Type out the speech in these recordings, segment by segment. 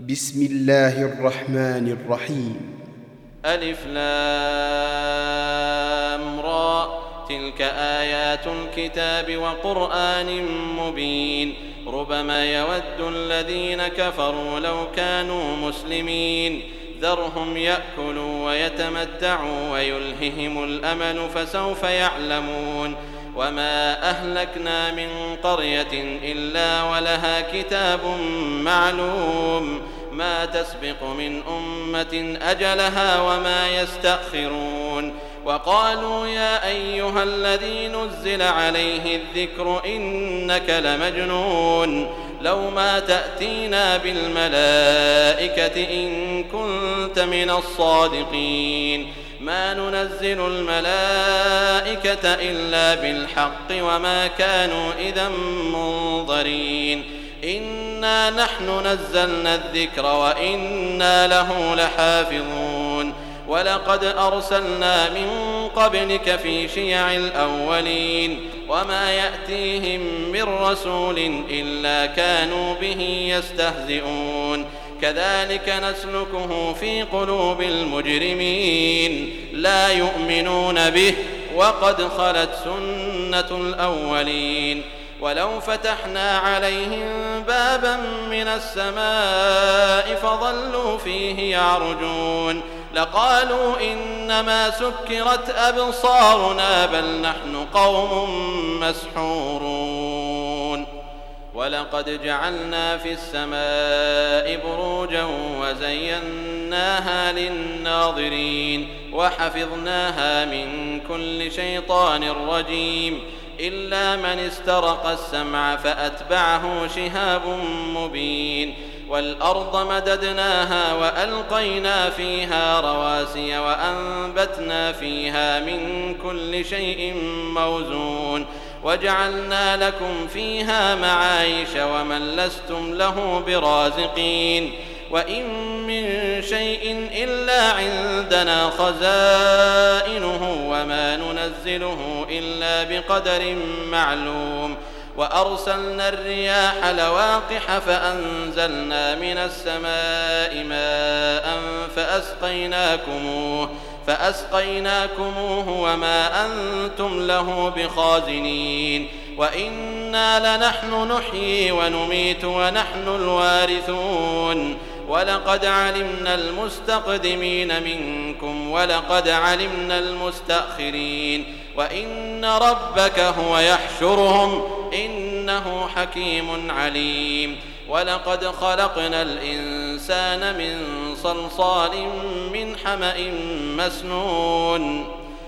بسم الله الرحمن الرحيم. ألف لام را، تلك آيات الكتاب وقرآن مبين. ربما يود الذين كفروا لو كانوا مسلمين، ذرهم يأكلوا ويتمتعوا ويلههم الأمل فسوف يعلمون. وما أهلكنا من قرية إلا ولها كتاب معلوم، ما تسبق من أمة أجلها وما يستأخرون. وقالوا يا أيها الذي نزل عليه الذكر إنك لمجنون، لو ما تأتينا بالملائكة إن كنت من الصادقين. ما ننزل الملائكة إلا بالحق وما كانوا إذا منظرين. إنا نحن نزلنا الذكر وإنا له لحافظون. ولقد أرسلنا من قبلك في شيع الأولين، وما يأتيهم من رسول إلا كانوا به يستهزئون. كذلك نسلكه في قلوب المجرمين، لا يؤمنون به وقد خلت سنة الأولين. ولو فتحنا عليهم بابا من السماء فظلوا فيه يعرجون لقالوا إنما سكرت أبصارنا بل نحن قوم مسحورون. ولقد جعلنا في السماء بروجا وزيناها للناظرين وحفظناها من كل شيطان رجيم، إلا من استرق السمع فأتبعه شهاب مبين. والأرض مددناها وألقينا فيها رواسي وأنبتنا فيها من كل شيء موزون، وجعلنا لكم فيها معايش ومن لستم له برازقين. وإن من شيء إلا عندنا خزائنه وما ننزله إلا بقدر معلوم. وأرسلنا الرياح لواقح فأنزلنا من السماء ماء فأسقيناكموه وما أنتم له بخازنين. وإنا لنحن نحيي ونميت ونحن الوارثون. ولقد علمنا المستقدمين منكم ولقد علمنا المستأخرين. وإن ربك هو يحشرهم إنه حكيم عليم. ولقد خلقنا الإنسان من صلصال من حمأ مسنون،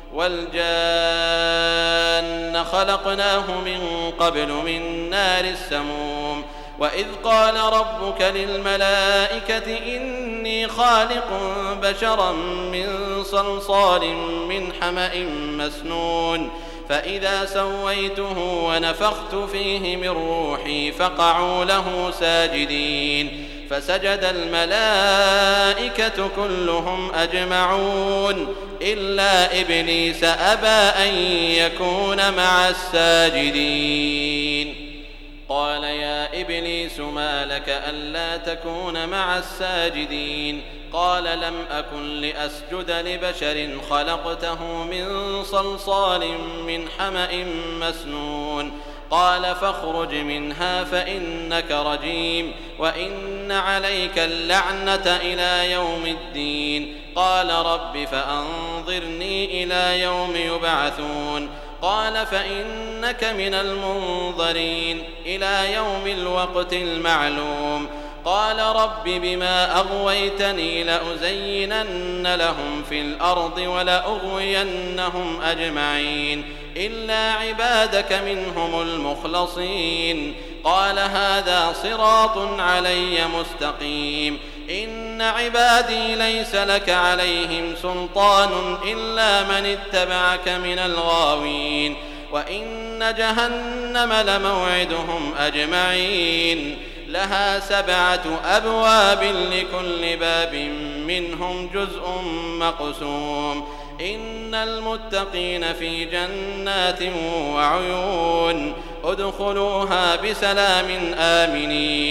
والجان خلقناه من قبل من نار السموم. وإذ قال ربك للملائكة إني خالق بشرا من صلصال من حمأ مسنون، فإذا سويته ونفخت فيه من روحي فقعوا له ساجدين. فسجد الملائكة كلهم أجمعون إلا إبليس أبى أن يكون مع الساجدين. قال يا إبليس ما لك ألا تكون مع الساجدين؟ قال لم أكن لأسجد لبشر خلقته من صلصال من حمأ مسنون. قال فاخرج منها فإنك رجيم وإن عليك اللعنة إلى يوم الدين. قال رب فأنظرني إلى يوم يبعثون. قال فإنك من المنظرين إلى يوم الوقت المعلوم. قال رب بما أغويتني لأزينن لهم في الأرض ولأغوينهم أجمعين إلا عبادك منهم المخلصين. قال هذا صراط علي مستقيم. إن عبادي ليس لك عليهم سلطان إلا من اتبعك من الغاوين. وإن جهنم لموعدهم أجمعين، لها 7 أبواب لكل باب منهم جزء مقسوم. إن المتقين في جنات وعيون ادخلوها بسلام آمنين.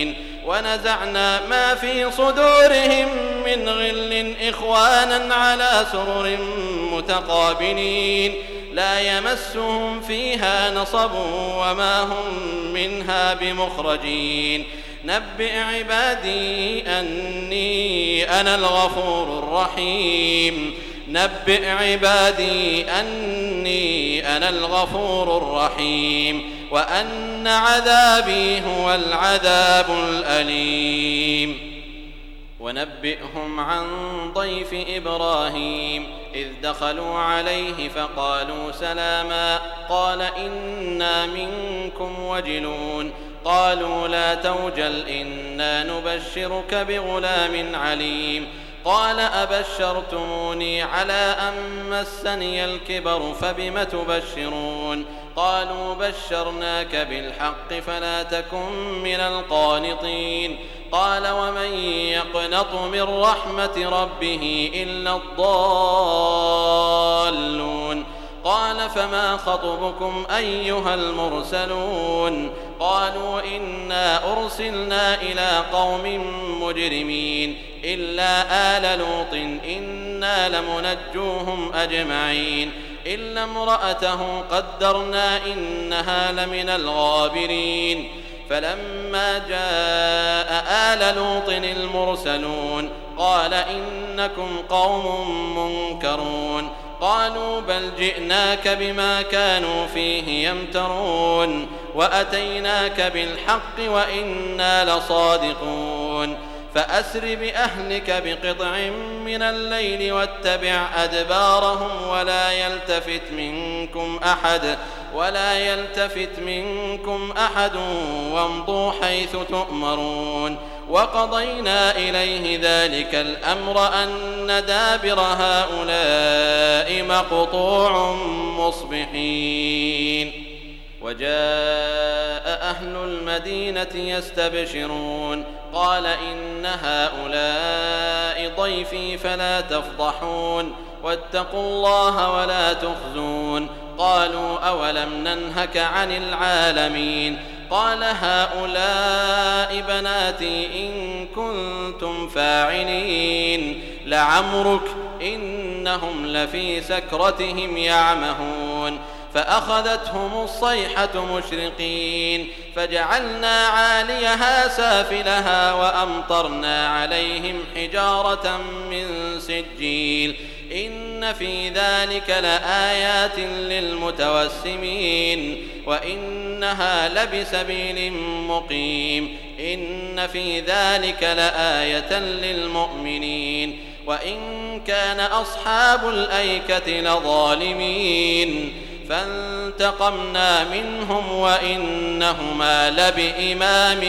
ونزعنا ما في صدورهم من غل إخوانا على سرر متقابلين لا يمسهم فيها نصب وما هم منها بمخرجين نبئ عبادي أني أنا الغفور الرحيم نبئ عبادي أني أنا الغفور الرحيم وأن عذابي هو العذاب الأليم ونبئهم عن ضيف إبراهيم إذ دخلوا عليه فقالوا سلاما قال إنا منكم وجلون قالوا لا توجل إنا نبشرك بغلام عليم قال أبشرتموني على أن مسني الكبر فبم تبشرون قالوا بشرناك بالحق فلا تكن من القانطين قال ومن يقنط من رحمة ربه إلا الضالون قال فما خطبكم أيها المرسلون قالوا إنا أرسلنا إلى قوم مجرمين إلا آل لوط إنا لمنجوهم أجمعين إلا امرأته قدرنا إنها لمن الغابرين فلما جاء آل لوط المرسلون قال إنكم قوم منكرون قالوا بل جئناك بما كانوا فيه يمترون وأتيناك بالحق وإنا لصادقون فأسر بأهلك بقطع من الليل واتبع أدبارهم ولا يلتفت منكم أحد وامضوا حيث تؤمرون وقضينا إليه ذلك الأمر أن دابر هؤلاء مقطوع مصبحين وجاء أهل المدينة يستبشرون قال إن هؤلاء ضيفي فلا تفضحون واتقوا الله ولا تخزون قالوا أولم ننهك عن العالمين قال هؤلاء بناتي إن كنتم فاعلين لعمرك إنهم لفي سكرتهم يعمهون فأخذتهم الصيحة مشرقين فجعلنا عاليها سافلها وأمطرنا عليهم حجارة من سجيل إن في ذلك لآيات للمتوسمين وإنها لبسبيل مقيم إن في ذلك لآية للمؤمنين وإن كان أصحاب الأيكة لظالمين فانتقمنا منهم وإنهما لبإمام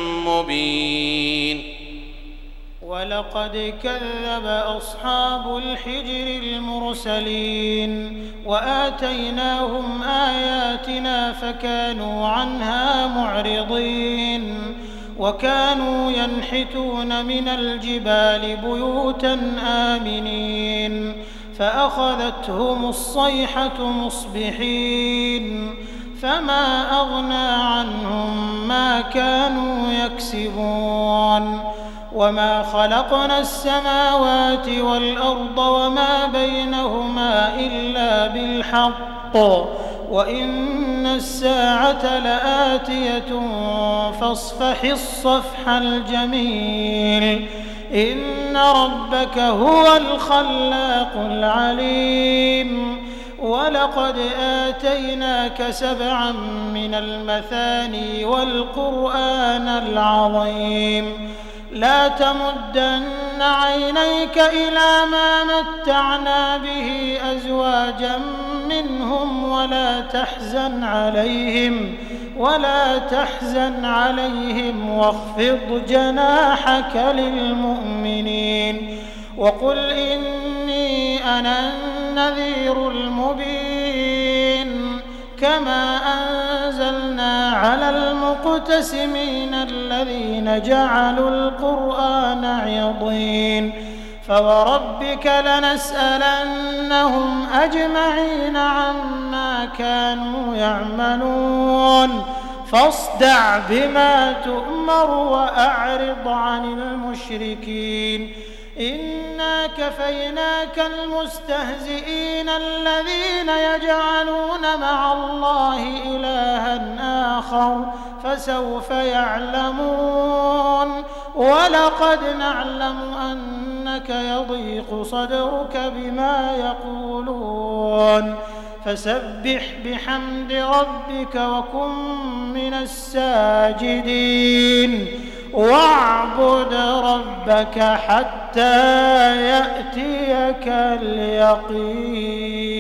مبين ولقد كذب أصحاب الحجر المرسلين وآتيناهم آياتنا فكانوا عنها معرضين وكانوا ينحتون من الجبال بيوتا آمنين فأخذتهم الصيحة مصبحين فما أغنى عنهم ما كانوا يكسبون وما خلقنا السماوات والأرض وما بينهما إلا بالحق وإن الساعة لآتية فاصفح الصفح الجميل إن ربك هو الخلاق العليم ولقد آتيناك 7 من المثاني والقرآن العظيم لا تمدن عينيك إلى ما متعنا به أزواجا منهم ولا تحزن عليهم واخفض جناحك للمؤمنين وقل إني أنا النذير المبين كما أنزلنا على المقتسمين الذين جعلوا القرآن عضين فوربك لنسألنهم أجمعين عما كانوا يعملون فاصدع بما تؤمر وأعرض عن المشركين إنا كفيناك المستهزئين الذين يجعلون مع الله إلها آخر فسوف يعلمون ولقد نعلم أنك يضيق صدرك بما يقولون فسبح بحمد ربك وكن من الساجدين واعبد ربك حتى يأتيك اليقين.